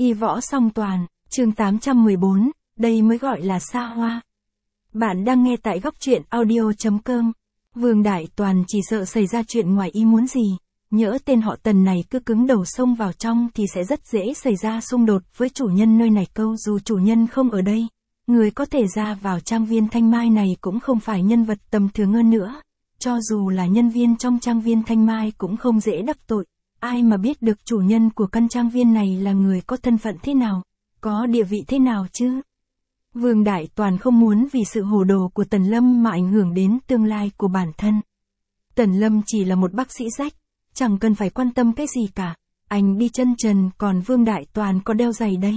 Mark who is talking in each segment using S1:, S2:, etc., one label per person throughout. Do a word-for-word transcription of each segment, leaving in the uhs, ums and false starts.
S1: Y võ song toàn, chương tám trăm mười bốn, đây mới gọi là xa hoa. Bạn đang nghe tại góc truyện audio chấm com. Vương Đại Toàn chỉ sợ xảy ra chuyện ngoài ý muốn gì, nhỡ tên họ Tần này cứ cứng đầu xông vào trong thì sẽ rất dễ xảy ra xung đột với chủ nhân nơi này. Câu dù chủ nhân không ở đây, người có thể ra vào trang viên Thanh Mai này cũng không phải nhân vật tầm thường hơn nữa. Cho dù là nhân viên trong trang viên Thanh Mai cũng không dễ đắc tội. Ai mà biết được chủ nhân của căn trang viên này là người có thân phận thế nào, có địa vị thế nào chứ? Vương Đại Toàn không muốn vì sự hồ đồ của Tần Lâm mà ảnh hưởng đến tương lai của bản thân. Tần Lâm chỉ là một bác sĩ rách, chẳng cần phải quan tâm cái gì cả. Anh đi chân trần còn Vương Đại Toàn có đeo giày đấy.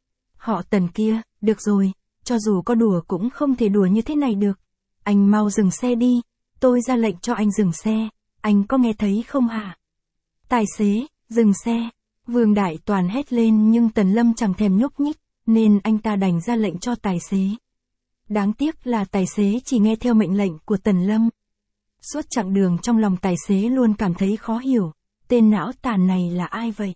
S1: Họ Tần kia, được rồi, cho dù có đùa cũng không thể đùa như thế này được. Anh mau dừng xe đi, tôi ra lệnh cho anh dừng xe, anh có nghe thấy không hả? Tài xế, dừng xe. Vương Đại Toàn hét lên nhưng Tần Lâm chẳng thèm nhúc nhích, nên anh ta đành ra lệnh cho tài xế. Đáng tiếc là tài xế chỉ nghe theo mệnh lệnh của Tần Lâm. Suốt chặng đường trong lòng tài xế luôn cảm thấy khó hiểu, tên não tàn này là ai vậy?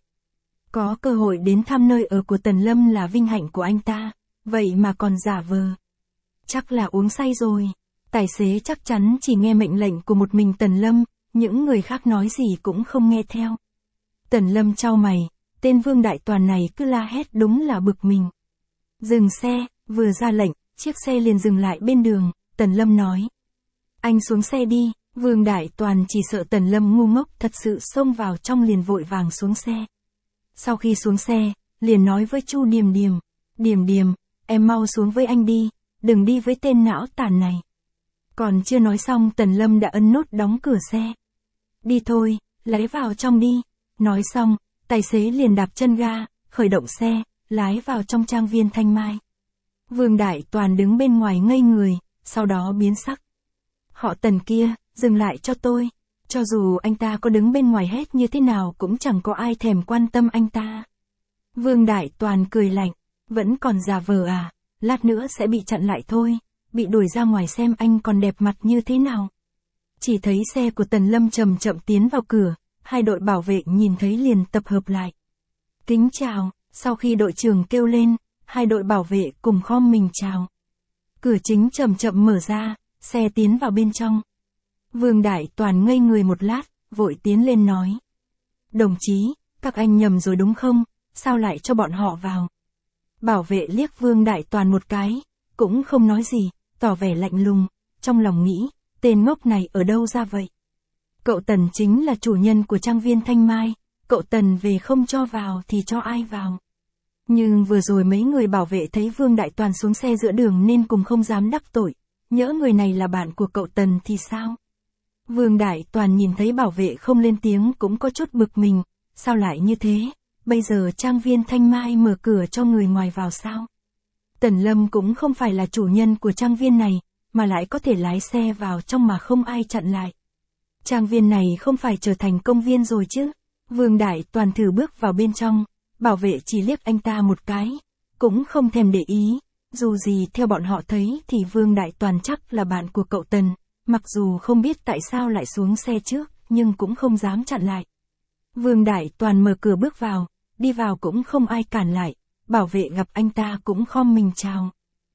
S1: Có cơ hội đến thăm nơi ở của Tần Lâm là vinh hạnh của anh ta, vậy mà còn giả vờ. Chắc là uống say rồi. Tài xế chắc chắn chỉ nghe mệnh lệnh của một mình Tần Lâm, những người khác nói gì cũng không nghe theo. Tần Lâm chau mày, tên Vương Đại Toàn này cứ la hét đúng là bực mình. Dừng xe, vừa ra lệnh, chiếc xe liền dừng lại bên đường, Tần Lâm nói. Anh xuống xe đi, Vương Đại Toàn chỉ sợ Tần Lâm ngu ngốc thật sự xông vào trong liền vội vàng xuống xe. Sau khi xuống xe, liền nói với Chu Điềm Điềm, Điềm Điềm, em mau xuống với anh đi, đừng đi với tên não tàn này. Còn chưa nói xong Tần Lâm đã ấn nút đóng cửa xe. Đi thôi, lái vào trong đi. Nói xong, tài xế liền đạp chân ga, khởi động xe, lái vào trong trang viên Thanh Mai. Vương Đại Toàn đứng bên ngoài ngây người, sau đó biến sắc. Họ Tần kia, dừng lại cho tôi. Cho dù anh ta có đứng bên ngoài hét như thế nào cũng chẳng có ai thèm quan tâm anh ta. Vương Đại Toàn cười lạnh, vẫn còn giả vờ à, lát nữa sẽ bị chặn lại thôi, bị đuổi ra ngoài xem anh còn đẹp mặt như thế nào. Chỉ thấy xe của Tần Lâm chậm chậm tiến vào cửa, hai đội bảo vệ nhìn thấy liền tập hợp lại. Kính chào, sau khi đội trưởng kêu lên, hai đội bảo vệ cùng khom mình chào. Cửa chính chậm chậm mở ra, xe tiến vào bên trong. Vương Đại Toàn ngây người một lát, vội tiến lên nói. Đồng chí, các anh nhầm rồi đúng không, sao lại cho bọn họ vào? Bảo vệ liếc Vương Đại Toàn một cái, cũng không nói gì, tỏ vẻ lạnh lùng, trong lòng nghĩ, tên ngốc này ở đâu ra vậy? Cậu Tần chính là chủ nhân của trang viên Thanh Mai, cậu Tần về không cho vào thì cho ai vào? Nhưng vừa rồi mấy người bảo vệ thấy Vương Đại Toàn xuống xe giữa đường nên cùng không dám đắc tội, nhỡ người này là bạn của cậu Tần thì sao? Vương Đại Toàn nhìn thấy bảo vệ không lên tiếng cũng có chút bực mình, sao lại như thế, bây giờ trang viên Thanh Mai mở cửa cho người ngoài vào sao? Tần Lâm cũng không phải là chủ nhân của trang viên này, mà lại có thể lái xe vào trong mà không ai chặn lại. Trang viên này không phải trở thành công viên rồi chứ? Vương Đại Toàn thử bước vào bên trong, bảo vệ chỉ liếc anh ta một cái, cũng không thèm để ý, dù gì theo bọn họ thấy thì Vương Đại Toàn chắc là bạn của cậu Tần, mặc dù không biết tại sao lại xuống xe trước, nhưng cũng không dám chặn lại. Vương Đại Toàn mở cửa bước vào, đi vào cũng không ai cản lại, bảo vệ gặp anh ta cũng khom mình chào.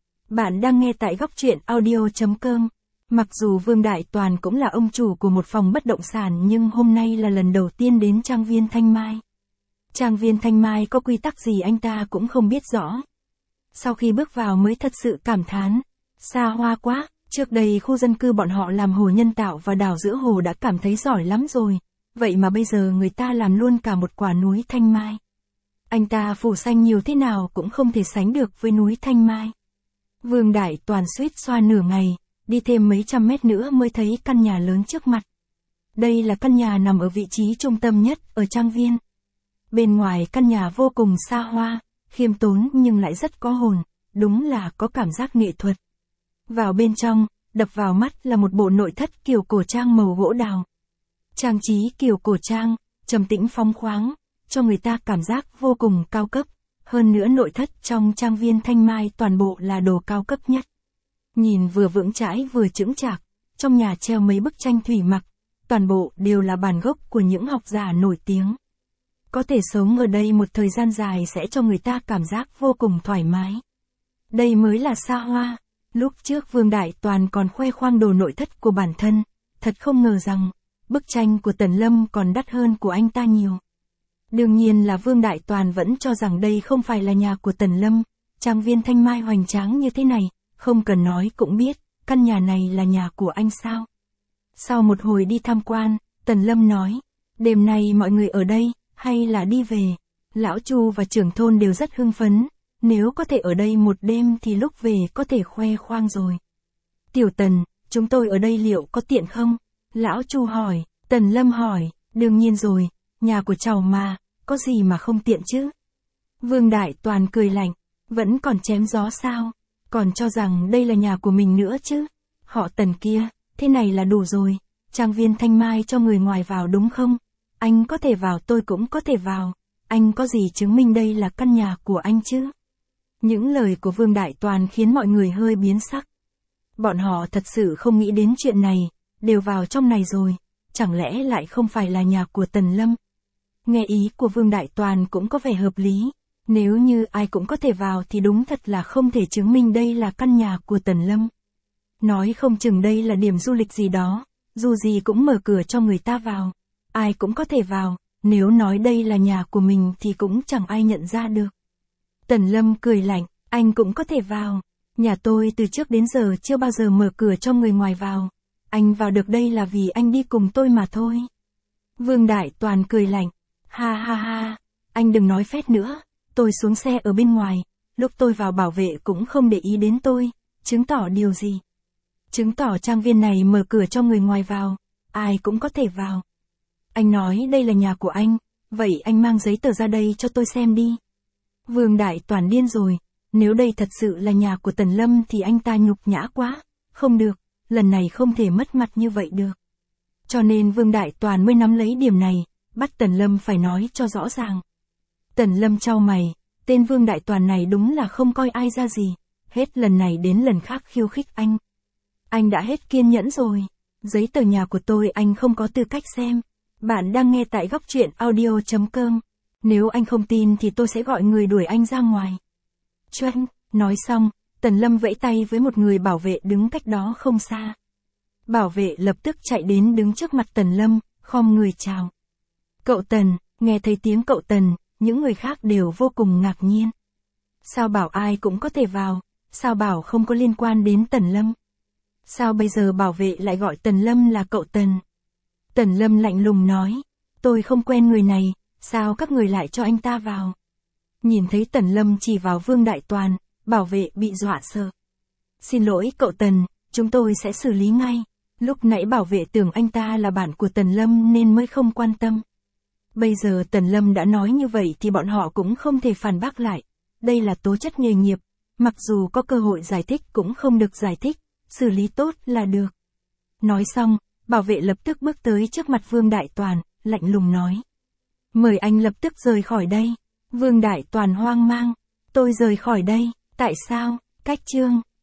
S1: Bạn đang nghe tại góc truyện audio chấm com. Mặc dù Vương Đại Toàn cũng là ông chủ của một phòng bất động sản nhưng hôm nay là lần đầu tiên đến trang viên Thanh Mai. Trang viên Thanh Mai có quy tắc gì anh ta cũng không biết rõ. Sau khi bước vào mới thật sự cảm thán, xa hoa quá, trước đây khu dân cư bọn họ làm hồ nhân tạo và đào giữa hồ đã cảm thấy giỏi lắm rồi, vậy mà bây giờ người ta làm luôn cả một quả núi Thanh Mai. Anh ta phủ xanh nhiều thế nào cũng không thể sánh được với núi Thanh Mai. Vương Đại Toàn suýt xoa nửa ngày, đi thêm mấy trăm mét nữa mới thấy căn nhà lớn trước mặt. Đây là căn nhà nằm ở vị trí trung tâm nhất ở trang viên. Bên ngoài căn nhà vô cùng xa hoa, khiêm tốn nhưng lại rất có hồn, đúng là có cảm giác nghệ thuật. Vào bên trong, đập vào mắt là một bộ nội thất kiểu cổ trang màu gỗ đào. Trang trí kiểu cổ trang, trầm tĩnh phóng khoáng, cho người ta cảm giác vô cùng cao cấp. Hơn nữa nội thất trong trang viên Thanh Mai toàn bộ là đồ cao cấp nhất. Nhìn vừa vững chãi vừa chững chạc, trong nhà treo mấy bức tranh thủy mặc, toàn bộ đều là bản gốc của những học giả nổi tiếng. Có thể sống ở đây một thời gian dài sẽ cho người ta cảm giác vô cùng thoải mái. Đây mới là xa hoa. Lúc trước Vương Đại Toàn còn khoe khoang đồ nội thất của bản thân, thật không ngờ rằng, bức tranh của Tần Lâm còn đắt hơn của anh ta nhiều. Đương nhiên là Vương Đại Toàn vẫn cho rằng đây không phải là nhà của Tần Lâm, trang viên thanh mai hoành tráng như thế này, không cần nói cũng biết, căn nhà này là nhà của anh sao. Sau một hồi đi tham quan, Tần Lâm nói, đêm nay mọi người ở đây, hay là đi về. Lão Chu và trưởng thôn đều rất hưng phấn, nếu có thể ở đây một đêm thì lúc về có thể khoe khoang rồi. Tiểu Tần, chúng tôi ở đây liệu có tiện không? Lão Chu hỏi, Tần Lâm hỏi, đương nhiên rồi, nhà của cháu mà, có gì mà không tiện chứ? Vương Đại Toàn cười lạnh, vẫn còn chém gió sao? Còn cho rằng đây là nhà của mình nữa chứ? Họ Tần kia, thế này là đủ rồi, trang viên thanh mai cho người ngoài vào đúng không? Anh có thể vào tôi cũng có thể vào, anh có gì chứng minh đây là căn nhà của anh chứ? Những lời của Vương Đại Toàn khiến mọi người hơi biến sắc. Bọn họ thật sự không nghĩ đến chuyện này, đều vào trong này rồi, chẳng lẽ lại không phải là nhà của Tần Lâm? Nghe ý của Vương Đại Toàn cũng có vẻ hợp lý, nếu như ai cũng có thể vào thì đúng thật là không thể chứng minh đây là căn nhà của Tần Lâm. Nói không chừng đây là điểm du lịch gì đó, dù gì cũng mở cửa cho người ta vào, ai cũng có thể vào, nếu nói đây là nhà của mình thì cũng chẳng ai nhận ra được. Tần Lâm cười lạnh, anh cũng có thể vào, nhà tôi từ trước đến giờ chưa bao giờ mở cửa cho người ngoài vào, anh vào được đây là vì anh đi cùng tôi mà thôi. Vương Đại Toàn cười lạnh, ha ha ha, anh đừng nói phét nữa, tôi xuống xe ở bên ngoài, lúc tôi vào bảo vệ cũng không để ý đến tôi, chứng tỏ điều gì? Chứng tỏ trang viên này mở cửa cho người ngoài vào, ai cũng có thể vào. Anh nói đây là nhà của anh, vậy anh mang giấy tờ ra đây cho tôi xem đi. Vương Đại Toàn điên rồi, nếu đây thật sự là nhà của Tần Lâm thì anh ta nhục nhã quá, không được, lần này không thể mất mặt như vậy được. Cho nên Vương Đại Toàn mới nắm lấy điểm này, bắt Tần Lâm phải nói cho rõ ràng. Tần Lâm chau mày, tên Vương Đại Toàn này đúng là không coi ai ra gì, hết lần này đến lần khác khiêu khích anh. Anh đã hết kiên nhẫn rồi, giấy tờ nhà của tôi anh không có tư cách xem. Bạn đang nghe tại góc truyện audio chấm com. Nếu anh không tin thì tôi sẽ gọi người đuổi anh ra ngoài. Choang, nói xong, Tần Lâm vẫy tay với một người bảo vệ đứng cách đó không xa. Bảo vệ lập tức chạy đến đứng trước mặt Tần Lâm, khom người chào. Cậu Tần, nghe thấy tiếng cậu Tần, những người khác đều vô cùng ngạc nhiên. Sao bảo ai cũng có thể vào, sao bảo không có liên quan đến Tần Lâm? Sao bây giờ bảo vệ lại gọi Tần Lâm là cậu Tần? Tần Lâm lạnh lùng nói, tôi không quen người này, sao các người lại cho anh ta vào? Nhìn thấy Tần Lâm chỉ vào Vương Đại Toàn, bảo vệ bị dọa sợ. Xin lỗi cậu Tần, chúng tôi sẽ xử lý ngay. Lúc nãy bảo vệ tưởng anh ta là bạn của Tần Lâm nên mới không quan tâm. Bây giờ Tần Lâm đã nói như vậy thì bọn họ cũng không thể phản bác lại. Đây là tố chất nghề nghiệp, mặc dù có cơ hội giải thích cũng không được giải thích, xử lý tốt là được. Nói xong, bảo vệ lập tức bước tới trước mặt Vương Đại Toàn, lạnh lùng nói. Mời anh lập tức rời khỏi đây. Vương Đại Toàn hoang mang. Tôi rời khỏi đây, tại sao? Cách chương.